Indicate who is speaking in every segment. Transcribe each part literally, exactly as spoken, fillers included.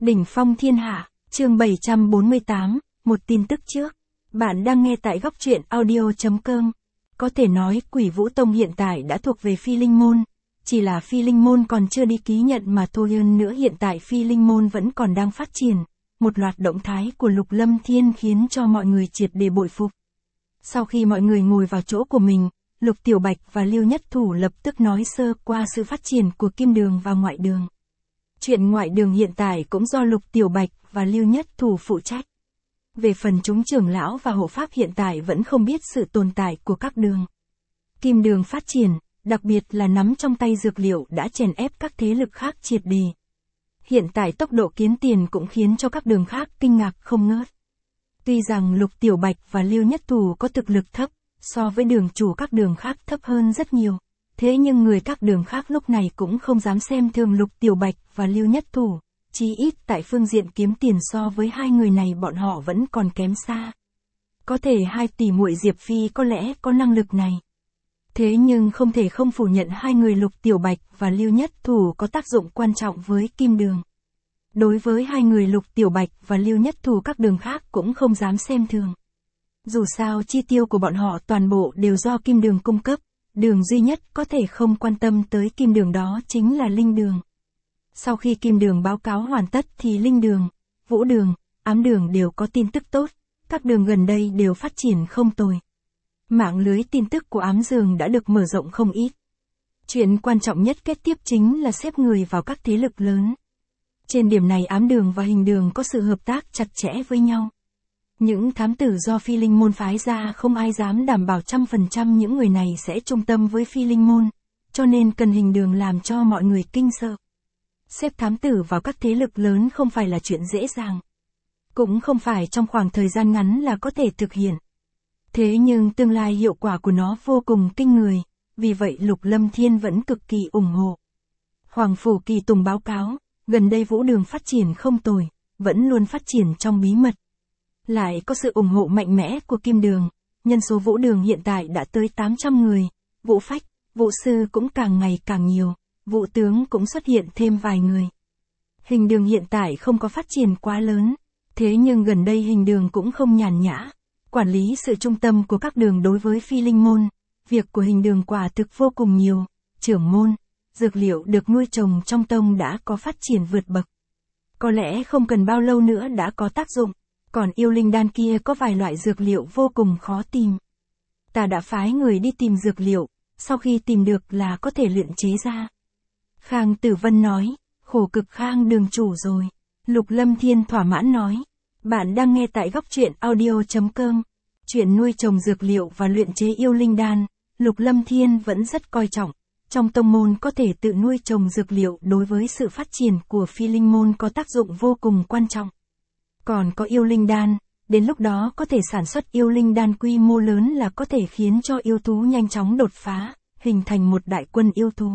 Speaker 1: Đỉnh phong thiên hạ, chương bảy trăm bốn mươi tám, một tin tức trước. Bạn đang nghe tại góc truyện audio chấm com. Có thể nói Quỷ Vũ Tông hiện tại đã thuộc về Phi Linh Môn. Chỉ là Phi Linh Môn còn chưa đi ký nhận mà thôi, hơn nữa hiện tại Phi Linh Môn vẫn còn đang phát triển. Một loạt động thái của Lục Lâm Thiên khiến cho mọi người triệt để bội phục. Sau khi mọi người ngồi vào chỗ của mình, Lục Tiểu Bạch và Lưu Nhất Thủ lập tức nói sơ qua sự phát triển của Kim Đường và Ngoại Đường. Chuyện Ngoại Đường hiện tại cũng do Lục Tiểu Bạch và Lưu Nhất Thủ phụ trách. Về phần chúng trưởng lão và hộ pháp hiện tại vẫn không biết sự tồn tại của các đường. Kim Đường phát triển, đặc biệt là nắm trong tay dược liệu đã chèn ép các thế lực khác triệt đề. Hiện tại tốc độ kiếm tiền cũng khiến cho các đường khác kinh ngạc không ngớt. Tuy rằng Lục Tiểu Bạch và Lưu Nhất Thủ có thực lực thấp, so với đường chủ các đường khác thấp hơn rất nhiều. Thế nhưng người các đường khác lúc này cũng không dám xem thường Lục Tiểu Bạch và Lưu Nhất Thủ. Chí ít tại phương diện kiếm tiền so với hai người này bọn họ vẫn còn kém xa. Có thể hai tỷ muội Diệp Phi có lẽ có năng lực này. Thế nhưng không thể không phủ nhận hai người Lục Tiểu Bạch và Lưu Nhất Thủ có tác dụng quan trọng với Kim Đường. Đối với hai người Lục Tiểu Bạch và Lưu Nhất Thủ các đường khác cũng không dám xem thường. Dù sao chi tiêu của bọn họ toàn bộ đều do Kim Đường cung cấp, đường duy nhất có thể không quan tâm tới Kim Đường đó chính là Linh Đường. Sau khi Kim Đường báo cáo hoàn tất thì Linh Đường, Vũ Đường, Ám Đường đều có tin tức tốt, các đường gần đây đều phát triển không tồi. Mạng lưới tin tức của Ám Dường đã được mở rộng không ít. Chuyện quan trọng nhất kế tiếp chính là xếp người vào các thế lực lớn. Trên điểm này Ám Đường và Hình Đường có sự hợp tác chặt chẽ với nhau. Những thám tử do Phi Linh Môn phái ra không ai dám đảm bảo trăm phần trăm những người này sẽ trung tâm với Phi Linh Môn, cho nên cần Hình Đường làm cho mọi người kinh sợ. Xếp thám tử vào các thế lực lớn không phải là chuyện dễ dàng. Cũng không phải trong khoảng thời gian ngắn là có thể thực hiện. Thế nhưng tương lai hiệu quả của nó vô cùng kinh người, vì vậy Lục Lâm Thiên vẫn cực kỳ ủng hộ. Hoàng Phủ Kỳ Tùng báo cáo, gần đây Vũ Đường phát triển không tồi, vẫn luôn phát triển trong bí mật. Lại có sự ủng hộ mạnh mẽ của Kim Đường, nhân số Vũ Đường hiện tại đã tới tám trăm người, Vũ Phách, Vũ Sư cũng càng ngày càng nhiều, Vũ Tướng cũng xuất hiện thêm vài người. Hình Đường hiện tại không có phát triển quá lớn, thế nhưng gần đây Hình Đường cũng không nhàn nhã, quản lý sự trung tâm của các đường đối với Phi Linh Môn, việc của Hình Đường quả thực vô cùng nhiều, trưởng môn, dược liệu được nuôi trồng trong tông đã có phát triển vượt bậc. Có lẽ không cần bao lâu nữa đã có tác dụng. Còn yêu linh đan kia có vài loại dược liệu vô cùng khó tìm. Ta đã phái người đi tìm dược liệu, sau khi tìm được là có thể luyện chế ra. Khang Tử Vân nói, khổ cực Khang đường chủ rồi. Lục Lâm Thiên thỏa mãn nói, bạn đang nghe tại góc truyện audio chấm com. Chuyện nuôi trồng dược liệu và luyện chế yêu linh đan, Lục Lâm Thiên vẫn rất coi trọng. Trong tông môn có thể tự nuôi trồng dược liệu đối với sự phát triển của Phi Linh Môn có tác dụng vô cùng quan trọng. Còn có yêu linh đan, đến lúc đó có thể sản xuất yêu linh đan quy mô lớn là có thể khiến cho yêu thú nhanh chóng đột phá, hình thành một đại quân yêu thú.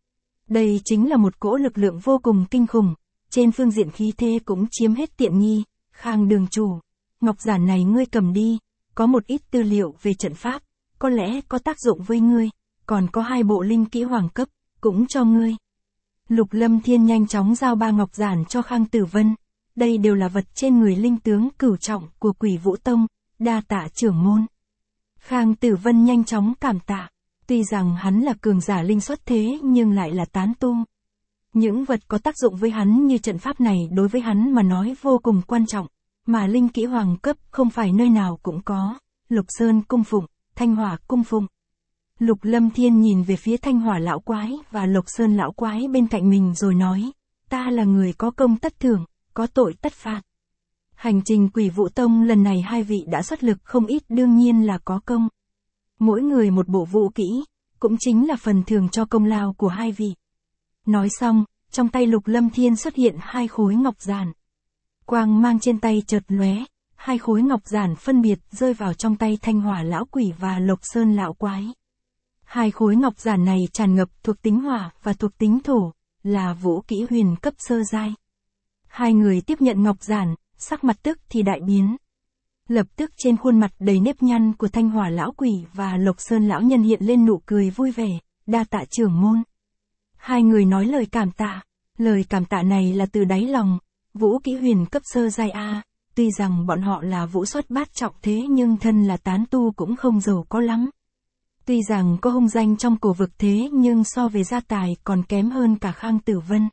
Speaker 1: Đây chính là một cỗ lực lượng vô cùng kinh khủng, trên phương diện khí thế cũng chiếm hết tiện nghi. Khang đường chủ, ngọc giản này ngươi cầm đi, có một ít tư liệu về trận pháp, có lẽ có tác dụng với ngươi, còn có hai bộ linh kỹ hoàng cấp, cũng cho ngươi. Lục Lâm Thiên nhanh chóng giao ba ngọc giản cho Khang Tử Vân. Đây đều là vật trên người linh tướng cửu trọng của Quỷ Vũ Tông, đa tạ trưởng môn. Khang Tử Vân nhanh chóng cảm tạ, tuy rằng hắn là cường giả linh xuất thế nhưng lại là tán tu. Những vật có tác dụng với hắn như trận pháp này đối với hắn mà nói vô cùng quan trọng, mà linh kỹ hoàng cấp không phải nơi nào cũng có. Lục Sơn cung phụng, Thanh Hỏa cung phụng. Lục Lâm Thiên nhìn về phía Thanh Hỏa lão quái và Lộc Sơn lão quái bên cạnh mình rồi nói, ta là người có công tất thưởng, có tội tất phạt. Hành trình Quỷ Vũ Tông lần này hai vị đã xuất lực không ít, đương nhiên là có công. Mỗi người một bộ vũ kỹ, cũng chính là phần thưởng cho công lao của hai vị. Nói xong, trong tay Lục Lâm Thiên xuất hiện hai khối ngọc giản. Quang mang trên tay chợt lóe, hai khối ngọc giản phân biệt rơi vào trong tay Thanh Hỏa lão quỷ và Lộc Sơn lão quái. Hai khối ngọc giản này tràn ngập thuộc tính hỏa và thuộc tính thổ, là vũ kỹ huyền cấp sơ giai. Hai người tiếp nhận ngọc giản, sắc mặt tức thì đại biến. Lập tức trên khuôn mặt đầy nếp nhăn của Thanh Hỏa lão quỷ và Lộc Sơn lão nhân hiện lên nụ cười vui vẻ, đa tạ trưởng môn. Hai người nói lời cảm tạ, lời cảm tạ này là từ đáy lòng, Vũ kỹ huyền cấp sơ giai A, tuy rằng bọn họ là vũ xuất bát trọng thế nhưng thân là tán tu cũng không giàu có lắm. Tuy rằng có hung danh trong cổ vực thế nhưng so về gia tài còn kém hơn cả Khang Tử Vân.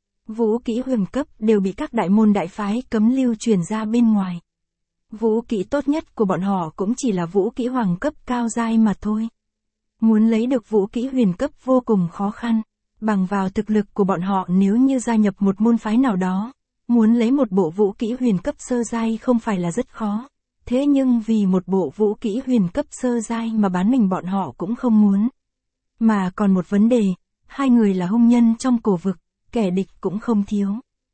Speaker 1: Vũ kỹ huyền cấp đều bị các đại môn đại phái cấm lưu truyền ra bên ngoài. Vũ kỹ tốt nhất của bọn họ cũng chỉ là vũ kỹ hoàng cấp cao giai mà thôi. Muốn lấy được vũ kỹ huyền cấp vô cùng khó khăn. Bằng vào thực lực của bọn họ nếu như gia nhập một môn phái nào đó, muốn lấy một bộ vũ kỹ huyền cấp sơ giai không phải là rất khó. Thế nhưng vì một bộ vũ kỹ huyền cấp sơ giai mà bán mình bọn họ cũng không muốn. Mà còn một vấn đề, hai người là hung nhân trong cổ vực, kẻ địch cũng không thiếu.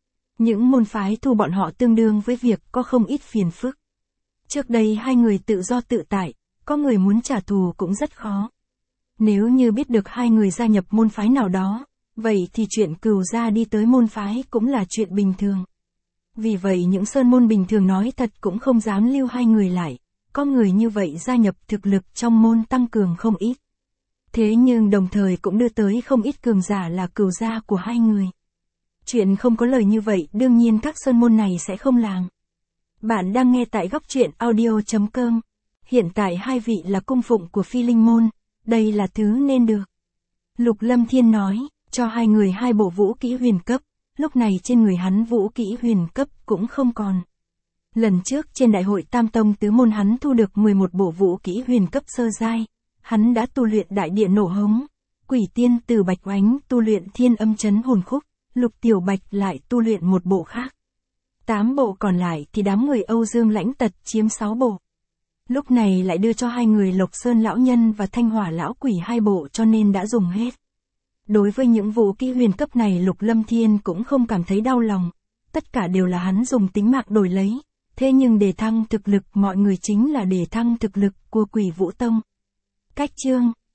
Speaker 1: Những môn phái thu bọn họ tương đương với việc có không ít phiền phức. Trước đây hai người tự do tự tại, có người muốn trả thù cũng rất khó. Nếu như biết được hai người gia nhập môn phái nào đó, vậy thì chuyện cừu gia đi tới môn phái cũng là chuyện bình thường. Vì vậy những sơn môn bình thường nói thật cũng không dám lưu hai người lại, có người như vậy gia nhập thực lực trong môn tăng cường không ít. Thế nhưng đồng thời cũng đưa tới không ít cường giả là cừu gia của hai người. Chuyện không có lời như vậy đương nhiên các sơn môn này sẽ không làm. Bạn đang nghe tại góc truyện audio chấm com. Hiện tại hai vị là cung phụng của Phi Linh môn, đây là thứ nên được. Lục Lâm Thiên nói, cho hai người hai bộ vũ kỹ huyền cấp, lúc này trên người hắn vũ kỹ huyền cấp cũng không còn. Lần trước trên đại hội Tam Tông tứ môn hắn thu được mười một bộ vũ kỹ huyền cấp sơ giai, hắn đã tu luyện đại địa nổ hống, quỷ tiên từ Bạch Oánh tu luyện thiên âm chấn hồn khúc, Lục Tiểu Bạch lại tu luyện một bộ khác. Tám bộ còn lại thì đám người Âu Dương Lãnh Tật chiếm sáu bộ. Lúc này lại đưa cho hai người Lộc Sơn lão nhân và Thanh Hỏa lão quỷ hai bộ cho nên đã dùng hết. Đối với những vũ kỹ huyền cấp này Lục Lâm Thiên cũng không cảm thấy đau lòng, tất cả đều là hắn dùng tính mạng đổi lấy, thế nhưng để thăng thực lực mọi người chính là để thăng thực lực của Quỷ Vũ Tông. Cách chương